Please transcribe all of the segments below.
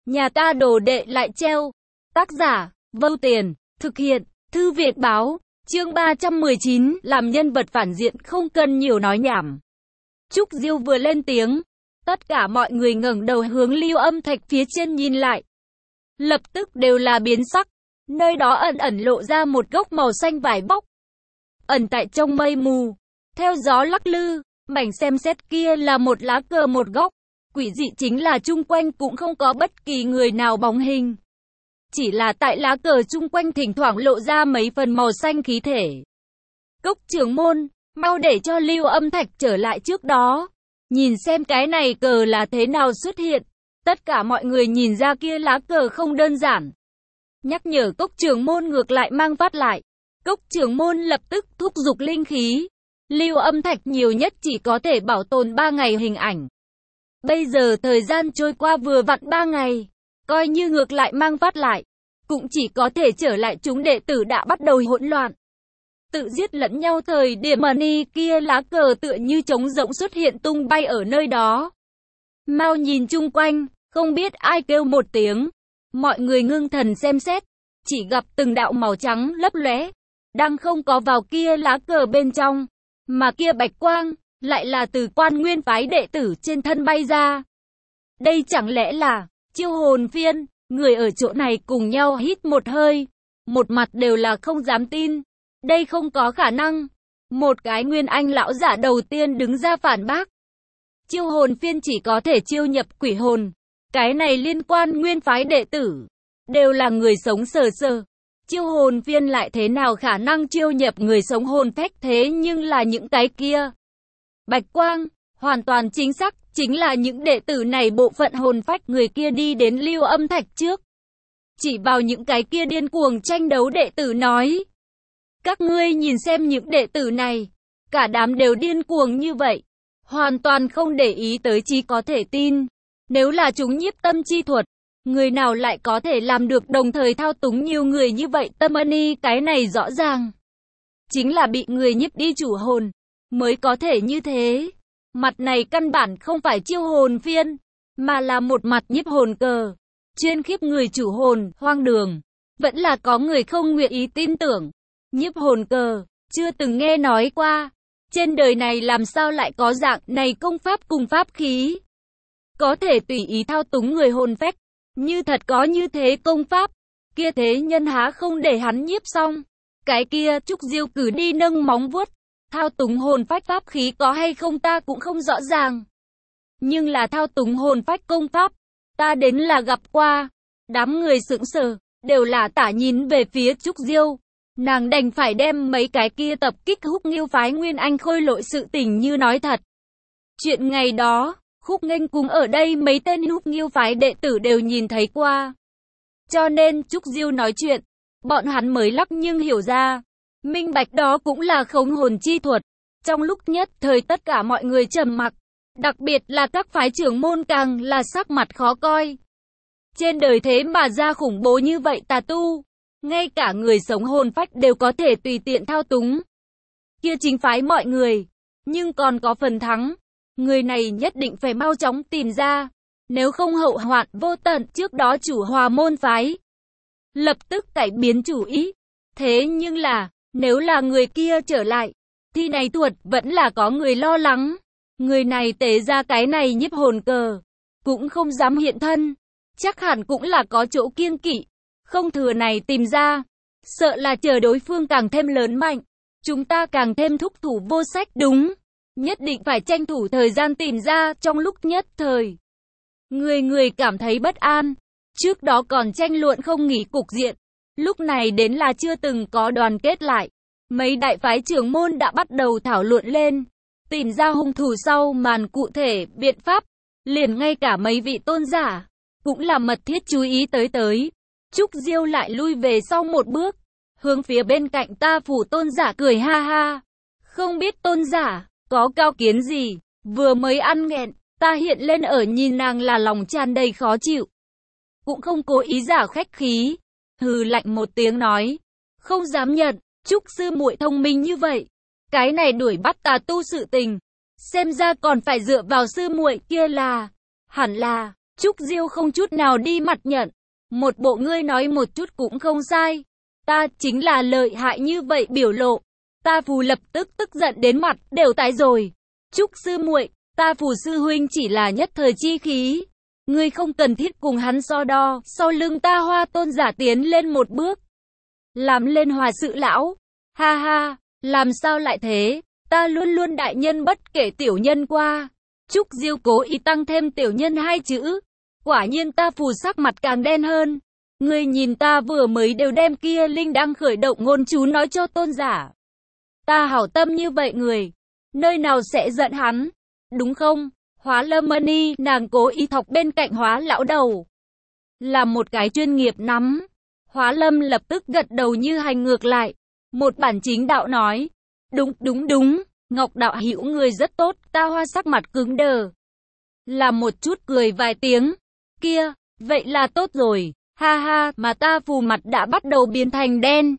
Nhà ta đồ đệ lại treo. Tác giả, Vâu Tiền, thực hiện, Thư viện báo, chương 319, làm nhân vật phản diện không cần nhiều nói nhảm. Trúc Diêu vừa lên tiếng, tất cả mọi người ngẩng đầu hướng Lưu Âm Thạch phía trên nhìn lại. Lập tức đều là biến sắc, nơi đó ẩn ẩn lộ ra một gốc màu xanh vải bóc. Ẩn tại trong mây mù, theo gió lắc lư, mảnh xem xét kia là một lá cờ một góc. Quỷ dị chính là chung quanh cũng không có bất kỳ người nào bóng hình. Chỉ là tại lá cờ chung quanh thỉnh thoảng lộ ra mấy phần màu xanh khí thể. Cốc trưởng môn, mau để cho Lưu Âm Thạch trở lại trước đó. Nhìn xem cái này cờ là thế nào xuất hiện. Tất cả mọi người nhìn ra kia lá cờ không đơn giản. Nhắc nhở cốc trưởng môn ngược lại mang phát lại. Cốc trưởng môn lập tức thúc giục linh khí. Lưu Âm Thạch nhiều nhất chỉ có thể bảo tồn 3 ngày hình ảnh. Bây giờ thời gian trôi qua vừa vặn 3 ngày. Coi như ngược lại mang phát lại. Cũng chỉ có thể trở lại chúng đệ tử đã bắt đầu hỗn loạn. Tự giết lẫn nhau thời điểm money kia lá cờ tựa như trống rỗng xuất hiện tung bay ở nơi đó. Mau nhìn chung quanh, không biết ai kêu một tiếng. Mọi người ngưng thần xem xét, chỉ gặp từng đạo màu trắng lấp lóe, đang không có vào kia lá cờ bên trong, mà kia bạch quang lại là từ Quan Nguyên phái đệ tử trên thân bay ra. Đây chẳng lẽ là Chiêu Hồn Phiên? Người ở chỗ này cùng nhau hít một hơi, một mặt đều là không dám tin. Đây không có khả năng. Một cái Nguyên Anh lão giả đầu tiên đứng ra phản bác. Chiêu Hồn Phiên chỉ có thể chiêu nhập quỷ hồn. Cái này liên quan Nguyên phái đệ tử, đều là người sống sờ sờ. Chiêu Hồn Phiên lại thế nào khả năng chiêu nhập người sống hồn phách, thế nhưng là những cái kia. Bạch quang, hoàn toàn chính xác, chính là những đệ tử này bộ phận hồn phách người kia đi đến Lưu Âm Thạch trước. Chỉ vào những cái kia điên cuồng tranh đấu đệ tử nói. Các ngươi nhìn xem những đệ tử này, cả đám đều điên cuồng như vậy. Hoàn toàn không để ý tới chi có thể tin. Nếu là chúng nhiếp tâm chi thuật, người nào lại có thể làm được đồng thời thao túng nhiều người như vậy? Tâm Ân cái này rõ ràng chính là bị người nhiếp đi chủ hồn mới có thể như thế. Mặt này căn bản không phải Chiêu Hồn Phiên, mà là một mặt nhiếp hồn cờ, chuyên khiếp người chủ hồn, hoang đường. Vẫn là có người không nguyện ý tin tưởng. Nhiếp hồn cờ, chưa từng nghe nói qua. Trên đời này làm sao lại có dạng này công pháp cùng pháp khí? Có thể tùy ý thao túng người hồn phách. Như thật có như thế công pháp, kia thế nhân há không để hắn nhiếp xong. Cái kia Trúc Diêu cử đi nâng móng vuốt. Thao túng hồn phách pháp khí có hay không ta cũng không rõ ràng. Nhưng là thao túng hồn phách công pháp, ta đến là gặp qua. Đám người sững sờ, đều là tả nhìn về phía Trúc Diêu. Nàng đành phải đem mấy cái kia tập kích Húc Nghiêu phái Nguyên Anh khôi lỗi sự tình như nói thật. Chuyện ngày đó, Khúc Nghênh cùng ở đây mấy tên Húc Nghiêu phái đệ tử đều nhìn thấy qua. Cho nên Trúc Diêu nói chuyện, bọn hắn mới lắc nhưng hiểu ra. Minh bạch đó cũng là khống hồn chi thuật. Trong lúc nhất thời tất cả mọi người trầm mặc, đặc biệt là các phái trưởng môn càng là sắc mặt khó coi. Trên đời thế mà ra khủng bố như vậy tà tu, ngay cả người sống hồn phách đều có thể tùy tiện thao túng. Kia chính phái mọi người, nhưng còn có phần thắng. Người này nhất định phải mau chóng tìm ra, nếu không hậu hoạn vô tận. Trước đó chủ Hòa môn phái lập tức cải biến chủ ý. Thế nhưng là, nếu là người kia trở lại, thì này thuật vẫn là có người lo lắng. Người này tế ra cái này nhiếp hồn cờ, cũng không dám hiện thân. Chắc hẳn cũng là có chỗ kiêng kỵ. Không thừa này tìm ra, sợ là chờ đối phương càng thêm lớn mạnh, chúng ta càng thêm thúc thủ vô sách. Đúng, nhất định phải tranh thủ thời gian tìm ra. Trong lúc nhất thời, người cảm thấy bất an. Trước đó còn tranh luận không nghỉ cục diện, lúc này đến là chưa từng có đoàn kết lại. Mấy đại phái trưởng môn đã bắt đầu thảo luận lên, tìm ra hung thủ sau màn cụ thể biện pháp. Liền ngay cả mấy vị tôn giả cũng là mật thiết chú ý tới. Trúc Diêu lại lui về sau một bước, hướng phía bên cạnh Ta Phủ tôn giả cười ha ha. Không biết tôn giả có cao kiến gì? Vừa mới ăn nghẹn, ta hiện lên ở nhìn nàng là lòng tràn đầy khó chịu, cũng không cố ý giả khách khí. Hừ lạnh một tiếng nói, không dám nhận. Trúc sư muội thông minh như vậy, cái này đuổi bắt tà tu sự tình, xem ra còn phải dựa vào sư muội kia là. Hẳn là Trúc Diêu không chút nào đi mặt nhận. Một bộ ngươi nói một chút cũng không sai. Ta chính là lợi hại như vậy biểu lộ. Ta Phù lập tức tức giận đến mặt đều tái rồi. Trúc sư muội, ta Phù sư huynh chỉ là nhất thời chi khí. Ngươi không cần thiết cùng hắn so đo. Sau lưng ta Hoa tôn giả tiến lên một bước. Làm lên hòa sự lão. Ha ha, làm sao lại thế? Ta luôn luôn đại nhân bất kể tiểu nhân qua. Trúc Diêu cố ý tăng thêm tiểu nhân hai chữ. Quả nhiên ta Phù sắc mặt càng đen hơn. Ngươi nhìn ta vừa mới đều đem kia linh đang khởi động ngôn chú nói cho tôn giả. Ta hảo tâm như vậy người, nơi nào sẽ giận hắn, đúng không? Hóa Lâm Mani, nàng cố ý thọc bên cạnh Hóa lão đầu. Là một cái chuyên nghiệp nắm. Hóa Lâm lập tức gật đầu như hành ngược lại. Một bản chính đạo nói. Đúng, Ngọc đạo hữu người rất tốt, ta Hoa sắc mặt cứng đờ. Là một chút cười vài tiếng. Kia, vậy là tốt rồi. Ha ha, mà ta Phù mặt đã bắt đầu biến thành đen.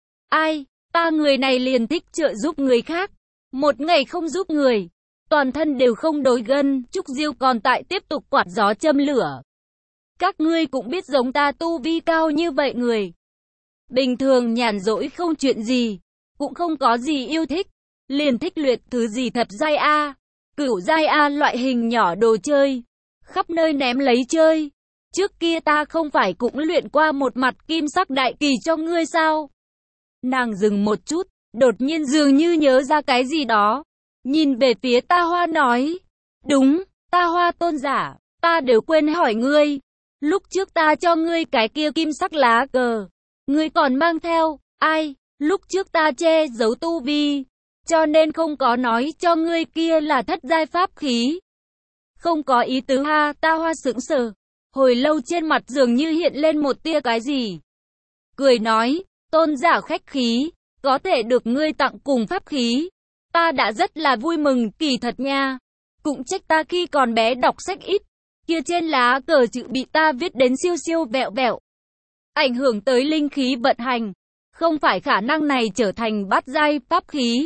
Ai, ta người này liền thích trợ giúp người khác. Một ngày không giúp người, toàn thân đều không đối gân. Trúc Diêu còn tại tiếp tục quạt gió châm lửa. Các ngươi cũng biết giống ta tu vi cao như vậy người. Bình thường nhàn rỗi không chuyện gì, cũng không có gì yêu thích. Liền thích luyện thứ gì thập giai A, cửu giai A loại hình nhỏ đồ chơi. Khắp nơi ném lấy chơi. Trước kia ta không phải cũng luyện qua một mặt kim sắc đại kỳ cho ngươi sao? Nàng dừng một chút, đột nhiên dường như nhớ ra cái gì đó. Nhìn về phía ta Hoa nói. Đúng, ta Hoa tôn giả, ta đều quên hỏi ngươi. Lúc trước ta cho ngươi cái kia kim sắc lá cờ. Ngươi còn mang theo, ai? Lúc trước ta che giấu tu vi. Cho nên không có nói cho ngươi kia là thất giai pháp khí. Không có ý tứ ha, ta Hoa sững sờ. Hồi lâu trên mặt dường như hiện lên một tia cái gì. Cười nói, tôn giả khách khí, có thể được ngươi tặng cùng pháp khí. Ta đã rất là vui mừng, kỳ thật nha. Cũng trách ta khi còn bé đọc sách ít. Kia trên lá cờ chữ bị ta viết đến siêu siêu vẹo vẹo. Ảnh hưởng tới linh khí vận hành. Không phải khả năng này trở thành bát giai pháp khí.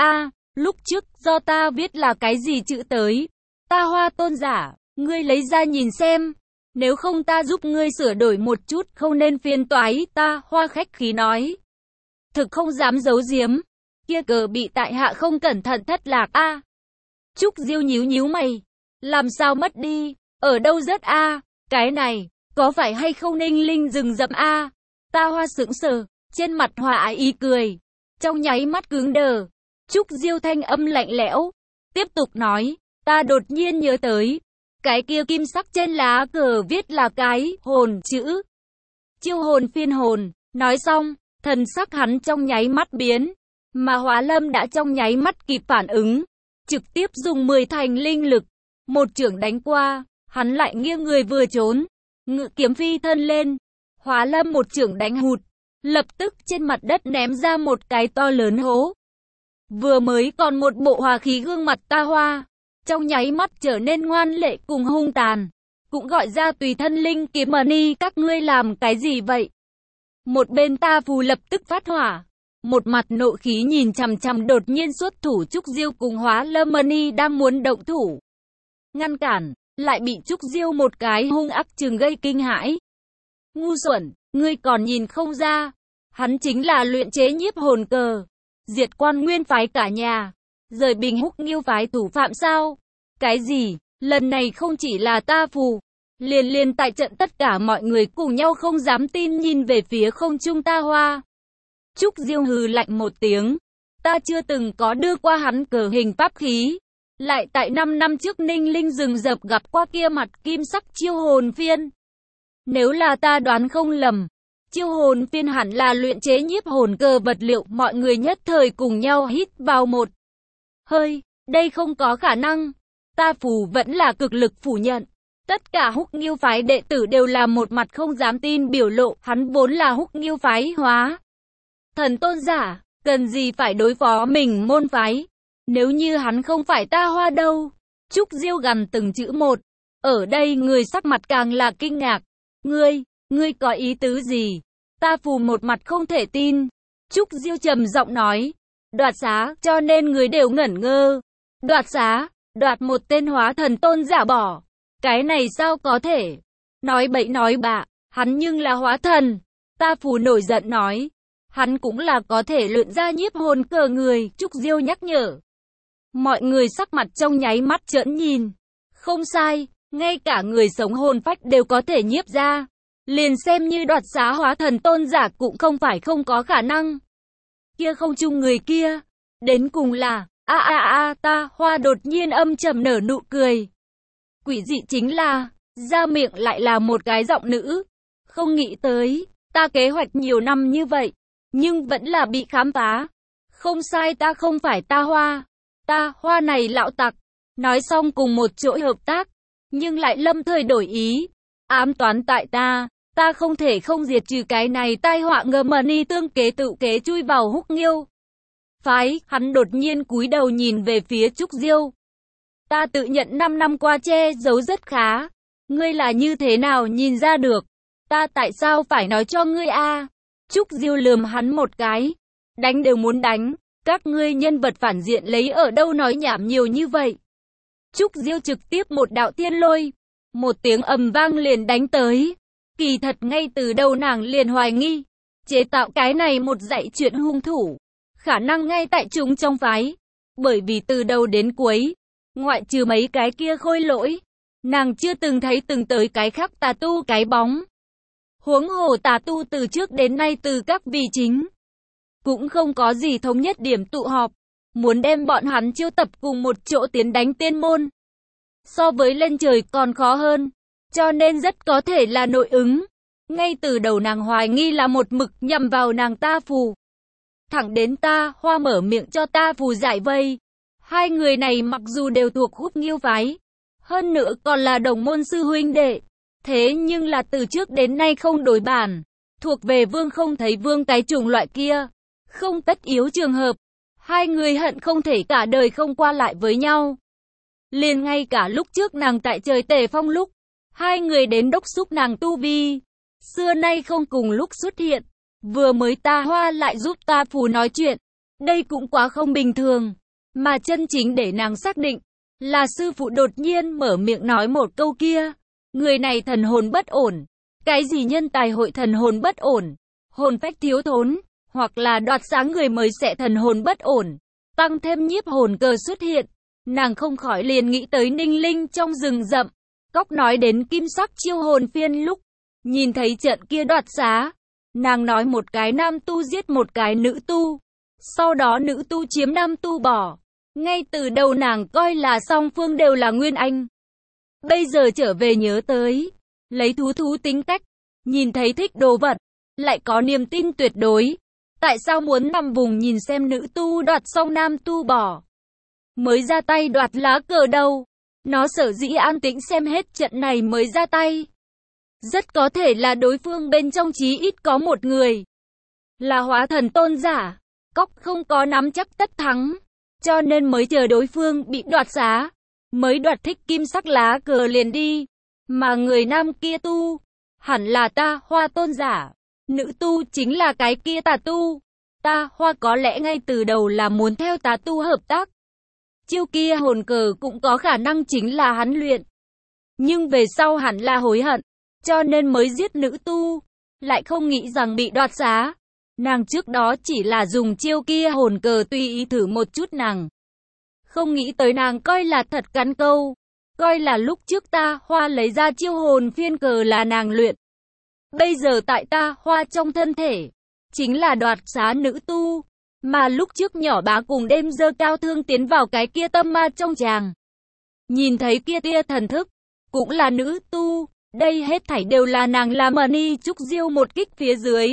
Lúc trước do ta viết là cái gì chữ tới. Ta Hoa tôn giả, ngươi lấy ra nhìn xem. Nếu không ta giúp ngươi sửa đổi một chút, không nên phiền toái. Ta Hoa khách khí nói. Thực không dám giấu giếm. Kia cờ bị tại hạ không cẩn thận thất lạc. Trúc Diêu nhíu mày. Làm sao mất đi? Ở đâu rớt Cái này, có phải hay không Ninh Linh rừng rậm Ta Hoa sững sờ, trên mặt hòa ý cười. Trong nháy mắt cứng đờ. Trúc Diêu thanh âm lạnh lẽo. Tiếp tục nói, ta đột nhiên nhớ tới. Cái kia kim sắc trên lá cờ viết là cái hồn chữ. Chiêu hồn phiên hồn. Nói xong, thần sắc hắn trong nháy mắt biến. Mà Hóa Lâm đã trong nháy mắt kịp phản ứng. Trực tiếp dùng 10 thành linh lực. Một chưởng đánh qua, hắn lại nghiêng người vừa trốn. Ngự kiếm phi thân lên. Hóa Lâm một chưởng đánh hụt. Lập tức trên mặt đất ném ra một cái to lớn hố. Vừa mới còn một bộ hòa khí gương mặt ta Hoa. Trong nháy mắt trở nên ngoan lệ cùng hung tàn. Cũng gọi ra tùy thân linh kiếm mani, các ngươi làm cái gì vậy? Một bên ta Phù lập tức phát hỏa. Một mặt nộ khí nhìn chằm chằm đột nhiên xuất thủ Trúc Diêu cùng Hóa Lâm Mani đang muốn động thủ. Ngăn cản, lại bị Trúc Diêu một cái hung ác chừng gây kinh hãi. Ngu xuẩn, ngươi còn nhìn không ra. Hắn chính là luyện chế nhiếp hồn cờ. Diệt Quan Nguyên phái cả nhà. Rời Bình Húc Nghiêu phái thủ phạm sao? Cái gì? Lần này không chỉ là ta Phù. Liền tại trận tất cả mọi người cùng nhau không dám tin nhìn về phía không trung ta Hoa. Trúc Diêu hừ lạnh một tiếng. Ta chưa từng có đưa qua hắn cờ hình pháp khí. Lại tại 5 năm trước Ninh Linh rừng rập gặp qua kia mặt kim sắc chiêu hồn phiên. Nếu là ta đoán không lầm, chiêu hồn phiên hẳn là luyện chế nhiếp hồn cờ vật liệu. Mọi người nhất thời cùng nhau hít vào một hơi. Đây không có khả năng. Ta Phù vẫn là cực lực phủ nhận. Tất cả Húc Nghiêu phái đệ tử đều là một mặt không dám tin biểu lộ. Hắn vốn là Húc Nghiêu phái Hóa thần tôn giả, cần gì phải đối phó mình môn phái. Nếu như hắn không phải ta Hoa đâu. Trúc Diêu gằn từng chữ một. Ở đây người sắc mặt càng là kinh ngạc. Ngươi có ý tứ gì? Ta Phù một mặt không thể tin. Trúc Diêu trầm giọng nói. Đoạt xá, cho nên người đều ngẩn ngơ. Đoạt xá, đoạt một tên hóa thần tôn giả bỏ. Cái này sao có thể? Nói bậy nói bạ, hắn nhưng là hóa thần. Ta Phù nổi giận nói. Hắn cũng là có thể luyện ra nhiếp hồn cờ người, Trúc Diêu nhắc nhở. Mọi người sắc mặt trong nháy mắt trợn nhìn. Không sai, ngay cả người sống hồn phách đều có thể nhiếp ra. Liền xem như đoạt xá hóa thần tôn giả cũng không phải không có khả năng. Kia không chung người kia, đến cùng là, Ta Hoa đột nhiên âm trầm nở nụ cười. Quỷ dị chính là, ra miệng lại là một cái giọng nữ. Không nghĩ tới, ta kế hoạch nhiều năm như vậy, nhưng vẫn là bị khám phá. Không sai, ta không phải Ta Hoa này lão tặc. Nói xong cùng một chỗ hợp tác, nhưng lại lâm thời đổi ý. Ám toán tại ta không thể không diệt trừ cái này tai họa ngầm ni tương kế tự kế chui vào Húc Nghiêu phái. Hắn đột nhiên cúi đầu nhìn về phía Trúc Diêu. Ta tự nhận 5 năm qua che giấu rất khá. Ngươi là như thế nào nhìn ra được? Ta tại sao phải nói cho ngươi a? Trúc Diêu lườm hắn một cái. Đánh đều muốn đánh. Các ngươi nhân vật phản diện lấy ở đâu nói nhảm nhiều như vậy? Trúc Diêu trực tiếp một đạo thiên lôi. Một tiếng ầm vang liền đánh tới. Kỳ thật ngay từ đầu nàng liền hoài nghi. Chế tạo cái này một dãy chuyện hung thủ. Khả năng ngay tại chúng trong phái. Bởi vì từ đầu đến cuối, ngoại trừ mấy cái kia khôi lỗi, nàng chưa từng thấy từng tới cái khác tà tu cái bóng. Huống hồ tà tu từ trước đến nay từ các vị chính, cũng không có gì thống nhất điểm tụ họp. Muốn đem bọn hắn chiêu tập cùng một chỗ tiến đánh tiên môn. So với lên trời còn khó hơn. Cho nên rất có thể là nội ứng. Ngay từ đầu nàng hoài nghi là một mực nhằm vào nàng Ta Phù. Thẳng đến Ta Hoa mở miệng cho Ta Phù giải vây. Hai người này mặc dù đều thuộc Húc Nghiêu phái, hơn nữa còn là đồng môn sư huynh đệ, thế nhưng là từ trước đến nay không đối bản. Thuộc về vương không thấy vương cái chủng loại kia. Không tất yếu trường hợp. Hai người hận không thể cả đời không qua lại với nhau. Liền ngay cả lúc trước nàng tại trời Tề Phong lúc, hai người đến đốc xúc nàng tu vi. Xưa nay không cùng lúc xuất hiện. Vừa mới Ta Hoa lại giúp Ta Phù nói chuyện. Đây cũng quá không bình thường. Mà chân chính để nàng xác định, là sư phụ đột nhiên mở miệng nói một câu kia. Người này thần hồn bất ổn. Cái gì nhân tài hội thần hồn bất ổn? Hồn phách thiếu thốn, hoặc là đoạt sáng người mới sẽ thần hồn bất ổn. Tăng thêm nhiếp hồn cờ xuất hiện. Nàng không khỏi liền nghĩ tới Ninh Linh trong rừng rậm. Cóc nói đến kim sắc chiêu hồn phiên lúc, nhìn thấy trận kia đoạt xá. Nàng nói một cái nam tu giết một cái nữ tu. Sau đó nữ tu chiếm nam tu bỏ. Ngay từ đầu nàng coi là song phương đều là nguyên anh. Bây giờ trở về nhớ tới. Lấy thú tính cách. Nhìn thấy thích đồ vật. Lại có niềm tin tuyệt đối. Tại sao muốn nằm vùng nhìn xem nữ tu đoạt xong nam tu bỏ? Mới ra tay đoạt lá cờ đâu? Nó sở dĩ an tĩnh xem hết trận này mới ra tay. Rất có thể là đối phương bên trong chí ít có một người. Là hóa thần tôn giả. Cóc không có nắm chắc tất thắng. Cho nên mới chờ đối phương bị đoạt xá. Mới đoạt thích kim sắc lá cờ liền đi. Mà người nam kia tu. Hẳn là Ta Hoa tôn giả. Nữ tu chính là cái kia tà tu. Ta Hoa có lẽ ngay từ đầu là muốn theo tà tu hợp tác. Chiêu kia hồn cờ cũng có khả năng chính là hắn luyện. Nhưng về sau hẳn là hối hận. Cho nên mới giết nữ tu. Lại không nghĩ rằng bị đoạt xá. Nàng trước đó chỉ là dùng chiêu kia hồn cờ tùy ý thử một chút nàng. Không nghĩ tới nàng coi là thật cắn câu. Coi là lúc trước Ta Hoa lấy ra chiêu hồn phiên cờ là nàng luyện. Bây giờ tại Ta Hoa trong thân thể, chính là đoạt xá nữ tu. Mà lúc trước nhỏ bá cùng đêm dơ cao thương tiến vào cái kia tâm ma trong chàng. Nhìn thấy kia tia thần thức, cũng là nữ tu. Đây hết thảy đều là nàng làm ni Trúc Diêu một kích phía dưới.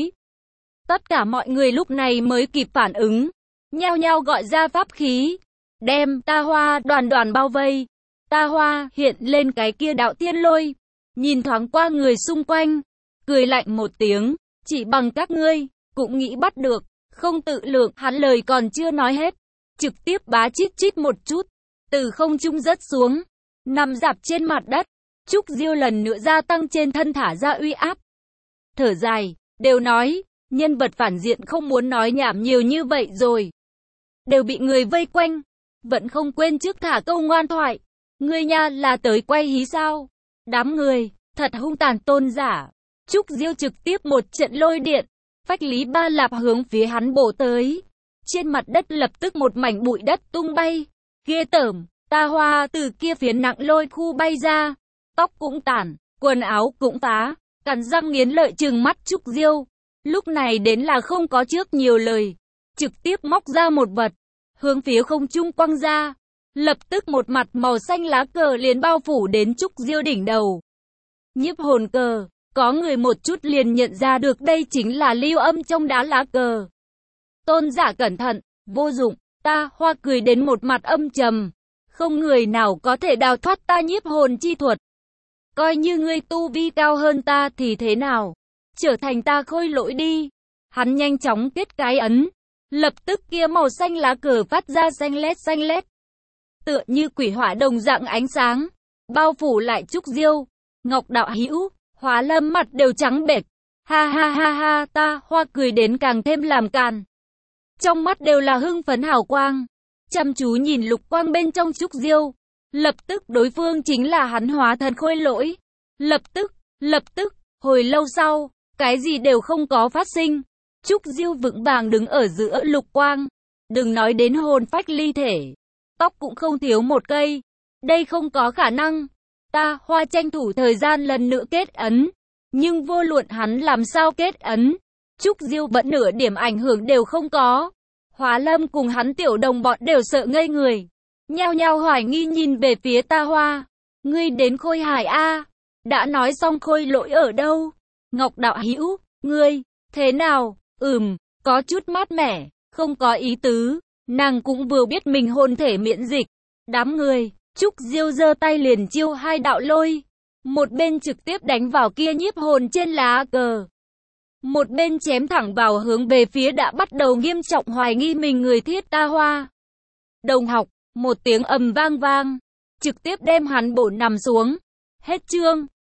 Tất cả mọi người lúc này mới kịp phản ứng. Nhao nhao gọi ra pháp khí. Đem Ta Hoa đoàn đoàn bao vây. Ta Hoa hiện lên cái kia đạo tiên lôi. Nhìn thoáng qua người xung quanh. Cười lạnh một tiếng. Chỉ bằng các ngươi, cũng nghĩ bắt được. Không tự lượng, hắn lời còn chưa nói hết. Trực tiếp bá chít chít một chút. Từ không trung rớt xuống. Nằm dạp trên mặt đất. Trúc Diêu lần nữa gia tăng trên thân thả ra uy áp. Thở dài, đều nói, nhân vật phản diện không muốn nói nhảm nhiều như vậy rồi. Đều bị người vây quanh. Vẫn không quên trước thả câu ngoan thoại. Ngươi nha là tới quay hí sao? Đám người, thật hung tàn. Tôn Giả Trúc Diêu trực tiếp một trận lôi điện, phách lý ba lạp hướng phía hắn bổ tới. Trên mặt đất lập tức một mảnh bụi đất tung bay. Ghê tởm, Ta Hoa từ kia phiến nặng lôi khu bay ra. Tóc cũng tản, quần áo cũng phá, cắn răng nghiến lợi trừng mắt Trúc Diêu. Lúc này đến là không có trước nhiều lời. Trực tiếp móc ra một vật, hướng phía không trung quăng ra. Lập tức một mặt màu xanh lá cờ liền bao phủ đến Trúc Diêu đỉnh đầu. Nhiếp hồn cờ, có người một chút liền nhận ra được đây chính là lưu âm trong đá lá cờ. Tôn Giả cẩn thận, vô dụng. Ta Hoa cười đến một mặt âm trầm. Không người nào có thể đào thoát ta nhiếp hồn chi thuật. Coi như ngươi tu vi cao hơn ta thì thế nào? Trở thành ta khôi lỗi đi. Hắn nhanh chóng kết cái ấn. Lập tức kia màu xanh lá cờ phát ra xanh lét. Tựa như quỷ hỏa đồng dạng ánh sáng. Bao phủ lại Trúc Diêu. Ngọc đạo hữu, Hóa Lâm mặt đều trắng bệch. Ha ha ha ha, Ta Hoa cười đến càng thêm làm càn. Trong mắt đều là hưng phấn hào quang. Chăm chú nhìn lục quang bên trong Trúc Diêu. Lập tức đối phương chính là hắn hóa thần khôi lỗi. Lập tức, hồi lâu sau, cái gì đều không có phát sinh. Trúc Diêu vững vàng đứng ở giữa lục quang. Đừng nói đến hồn phách ly thể. Tóc cũng không thiếu một cây. Đây không có khả năng. Ta Hoa tranh thủ thời gian lần nữa kết ấn. Nhưng vô luận hắn làm sao kết ấn, Trúc Diêu vẫn nửa điểm ảnh hưởng đều không có. Hóa Lâm cùng hắn tiểu đồng bọn đều sợ ngây người. Nhao nhao hoài nghi nhìn về phía Ta Hoa. Ngươi đến Khôi Hải A. Đã nói xong khôi lỗi ở đâu? Ngọc đạo hữu, ngươi, thế nào? Có chút mát mẻ, không có ý tứ. Nàng cũng vừa biết mình hồn thể miễn dịch. Đám người, Trúc Diêu giơ tay liền chiêu hai đạo lôi. Một bên trực tiếp đánh vào kia nhiếp hồn trên lá cờ. Một bên chém thẳng vào hướng về phía đã bắt đầu nghiêm trọng hoài nghi mình người thiết Ta Hoa. Đồng học, một tiếng ầm vang vang. Trực tiếp đem hắn bổ nằm xuống. Hết chương.